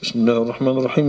بسم الله الرحمن الرحيم.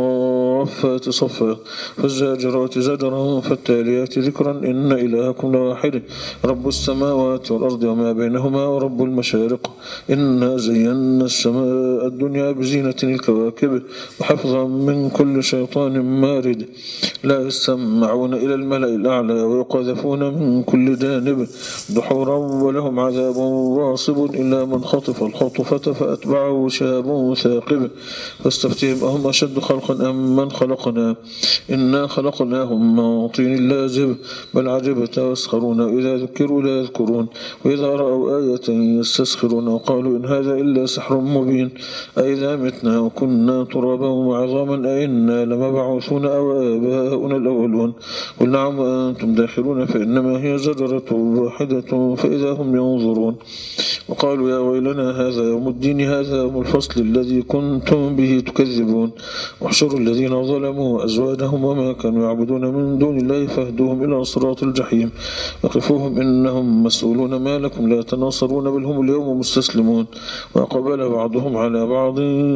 والصافات صفا فالزاجرات زجرا فالتاليات ذكرا إن إلهكم لواحد رب السماوات والأرض وما بينهما ورب المشارق إنا زينا السماء الدنيا بزينة الكواكب وحفظا من كل شيطان مارد لا يستمعون إلى الملأ الأعلى ويقذفون من كل جانب دحورا ولهم عذاب واصب إلا من خطف الخطفة فأتبعه شهاب ثاقب فاستفتهم أهم أشد خلقا أم من خلقنا إنا خلقناهم من طين لازب بل عجبت ويسخرون إذا ذكروا لا يذكرون وإذا رأوا آية يستسخرون وقالوا إن هذا إلا سحر مبين أئذا متنا وكنا ترابا وعظاما أئنا لمبعوثون أو آباؤنا الأولون قل نعم وأنتم داخلون فإنما هي زجرة واحدة فإذا هم ينظرون وقالوا يا ويلنا هذا يوم الدين هذا يوم الفصل الذي كنتم به تكذبون واحشروا الذين ظلموا وأزواجهم وما كانوا يعبدون من دون الله فاهدوهم إلى صراط الجحيم وقفوهم إنهم مسؤولون ما لكم لا تناصرون بل هم اليوم مستسلمون وأقبل بعضهم على بعض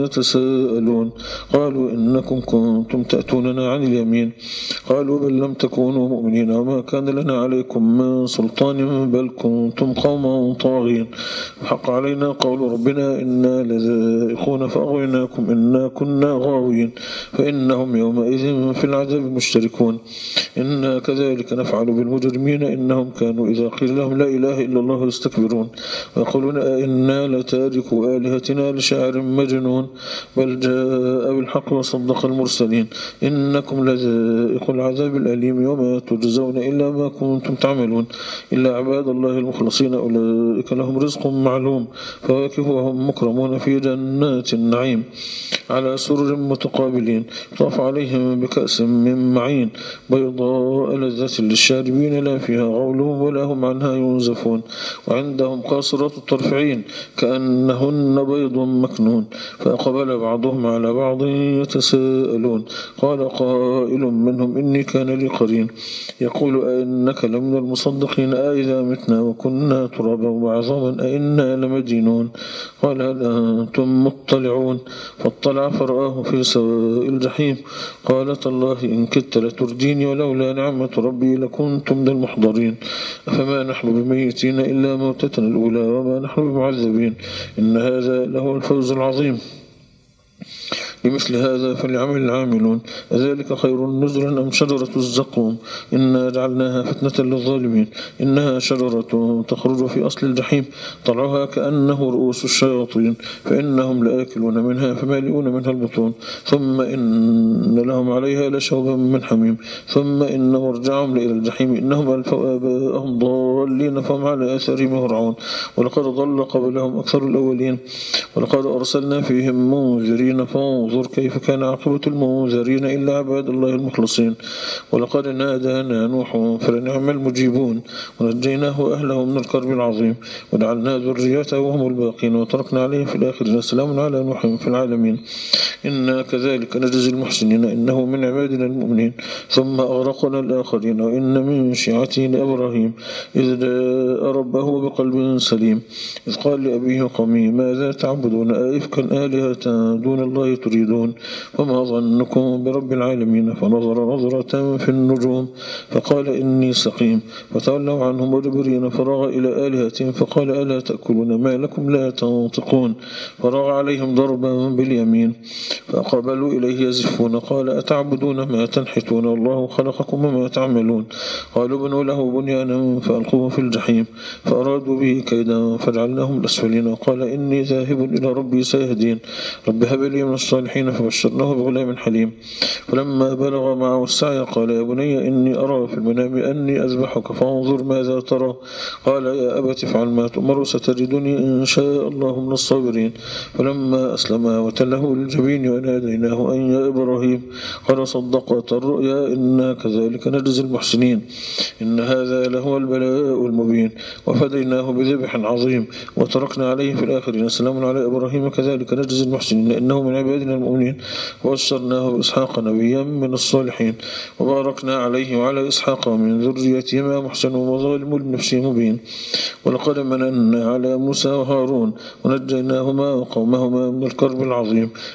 يتساءلون قالوا إنكم كنتم تأتوننا عن اليمين قالوا بل لم تكونوا مؤمنين وما كان لنا عليكم من سلطان بل كنتم قوما طاغين وحق علينا قول ربنا إنا لذائقون فأغويناكم إنا كنا غاوين فإنهم يومئذ في العذاب مشتركون إنا كذلك نفعل بالمجرمين إنهم كانوا إذا قيل لهم لا إله إلا الله يستكبرون ويقولون إنا لتاركوا آلهتنا لشاعر مجنون بل جاء بالحق وصدق المرسلين إنكم لذائق العذاب الأليم وما تجزون إلا ما كنتم تعملون إلا عباد الله المخلصين أولئك لهم رزق معلوم فواكه وهم مكرمون في جنات النعيم على سرر متقابلين طاف عليهم بكأس من معين بيضاء لذة للشاربين لا فيها غول ولا هم عنها ينزفون وعندهم قاصرات الطرف عين كأنهن بيض مكنون فأقبل بعضهم على بعض يتساءلون قال قائل منهم إني كان لي قرين يقول أئنك لمن المصدقين أئذا متنا وكنا ترابا وعظاما أئنا لمدينون قال هل أنتم مطلعون فاطلع فرآه في سواء الجحيم قال تالله إن كدت لترديني ولولا نعمة ربي لكنت من المحضرين أفما نحن بميتين إلا موتتنا الأولى وما نحن بمعذبين إن هذا لهو الفوز العظيم لمثل هذا فليعمل العاملون أذلك خير نزلا أم شجرة الزقوم إنا جعلناها فتنة للظالمين إنها شجرة تخرج في أصل الجحيم طلعها كأنه رؤوس الشياطين فإنهم لآكلون منها فمالئون منها البطون ثم إن لهم عليها لشوبا من حميم ثم إن مرجعهم إلى الجحيم إنهم ألفوا آباءهم ضالين فهم على آثارهم يهرعون ولقد ضل قبلهم أكثر الأولين ولقد أرسلنا فيهم منذرين فانظر كيف كان عاقبة المنذرين إلا عباد الله المخلصين ولقد نادانا نوح فلنعم المجيبون ونجيناه وأهله من الكرب العظيم وجعلنا ذريته وهم الباقين وتركنا عليهم في الآخرين سلام على نوح في العالمين إنا كذلك نجزي المحسنين إنه من عبادنا المؤمنين ثم أغرقنا الآخرين وإن من شيعته لإبراهيم إذ جاء ربه بقلب سليم إذ قال لأبيه قومه ماذا تعبدون أئفكا آلهة دون الله تريدون وما ظنكم برب العالمين فنظر نظرة في النجوم فقال إني سقيم فتولوا عنهم مدبرين فراغ إلى آلهتهم فقال ألا تأكلون ما لكم لا تنطقون فراغ عليهم ضربا باليمين فأقبلوا إليه يزفون قال أتعبدون ما تنحتون والله خلقكم وما تعملون قالوا بنوا له بنيانا فألقوه في الجحيم فأرادوا به كيدا فجعلناهم الأسفلين وقال إني ذاهب إلى ربي سيهدين رب هب لي من الصالحين فبشرناه بغلام حليم فلما بلغ معه السعي قال يا بني إني أرى في المنام أني أذبحك فانظر ماذا ترى قال يا أبت افعل ما تؤمر ستجدني إن شاء الله من الصابرين فلما أسلما وتله للجبين وناديناه أن يا إبراهيم قال صدقت الرؤيا إنا كذلك نجزي المحسنين إن هذا لهو البلاء المبين وفديناه بذبح عظيم وتركنا عليه في الآخرين سلام على إبراهيم كذلك نجزي المحسنين إنه من عبادنا المؤمنين وبشرناه بإسحاق نبيا من الصالحين وباركنا عليه وعلى إسحاق ومن ذريتهما محسن وظالم لنفسه مبين ولقد مننا على موسى وهارون ونجيناهما وقومهما من الكرب العظيم ونصرناه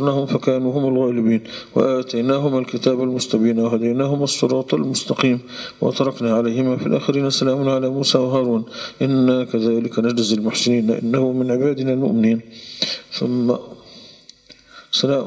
فنصرناهم فكانوا هم الغالبين وآتيناهما الكتاب المستبين وهديناهما الصراط المستقيم وتركنا عليهما في الآخرين سلام على موسى وهارون إنا كذلك نجزي المحسنين إنه من عبادنا المؤمنين. ثم سلام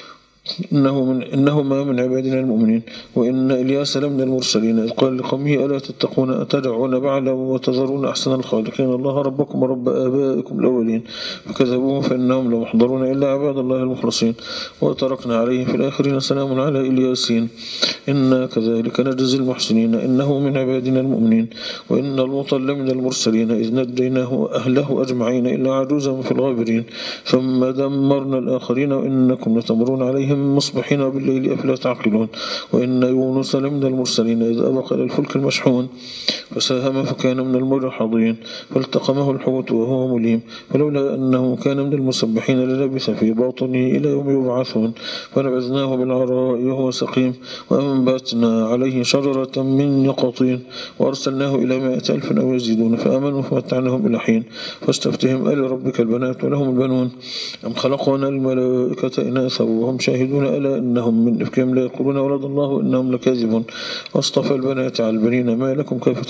إنهما من عبادنا المؤمنين. وإن إلياس لمن المرسلين إذ قال لقومه ألا تتقون أتدعون بعلا وتذرون أحسن الخالقين الله ربكم ورب آبائكم الأولين فكذبوه فإنهم لمحضرون إلا عباد الله المخلصين وتركنا عليه في الآخرين سلام على إلياسين إنا كذلك نجزي المحسنين إنه من عبادنا المؤمنين. وإن لوطا لمن المرسلين إذ نجيناه أهله أجمعين إلا عجوزا في الغابرين ثم دمرنا الآخرين وإنكم لتمرون عليهم مصبحين بالليل أفلا تعقلون. وإن يونس لمن المرسلين إذ أبق إلى الفلك المشحون فساهم فكان من المدحضين فالتقمه الحوت وهو مليم فلولا أنه كان من المسبحين للبث في باطنه إلى يوم يبعثون فنبذناه بالعراء وهو سقيم وأنبتنا عليه شجرة من يقطين وأرسلناه إلى 100,000 أو يزيدون فآمنوا فمتعناهم إلى حين فاستفتهم ألربك البنات ولهم البنون أم خلقنا الملائكة إناثا وهم شاهدون ألا إنهم من إفكهم لا يقولون ولد الله وإنهم لكاذبون واصطفى البنات على البنين ما لكم كيف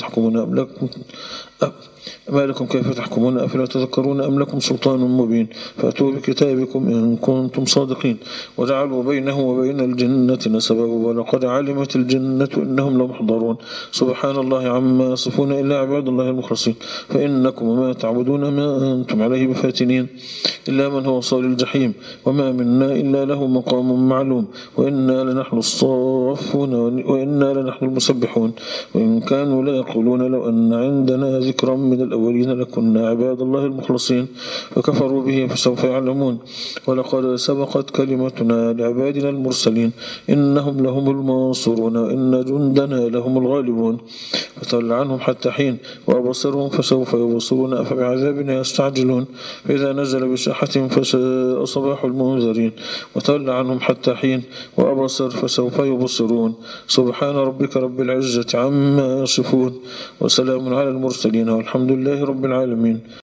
تحكمون أفلا تذكرون أم لكم سلطان مبين فأتوا بكتابكم إن كنتم صادقين وجعلوا بينه وبين الجنة نسبا ولقد علمت الجنة إنهم لمحضرون سبحان الله عما يصفون إلا عباد الله المخلصين. فإنكم وما تعبدون ما أنتم عليه بفاتنين إلا من هو صال الجحيم وما منا إلا له مقام معلوم وإنا لنحن الصافون وإنا لنحن المسبحون. وإن كانوا لا يقولون لو أن عندنا ذكرا من الأولين لكنا عباد الله المخلصين فكفروا به فسوف يعلمون. ولقد سبقت كلمتنا لعبادنا المرسلين إنهم لهم المنصورون وإن جندنا لهم الغالبون. فتول عنهم حتى حين وأبصرهم فسوف يبصرون أفبعذابنا يستعجلون فإذا نزل بساحتهم فساء صباح المنذرين وتول عنهم حتى حين وأبصر فسوف يبصرون. سبحان ربك رب العزة عما يصفون وسلام على المرسلين والحمد لله رب العالمين.